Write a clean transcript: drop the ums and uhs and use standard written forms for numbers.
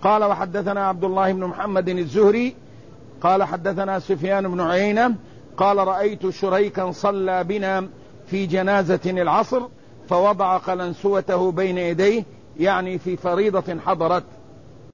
قال وحدثنا عبد الله بن محمد الزهري قال حدثنا سفيان بن عيينة قال رأيت شريكا صلى بنا في جنازة العصر فوضع قلنسوته بين يديه، يعني في فريضة حضرت،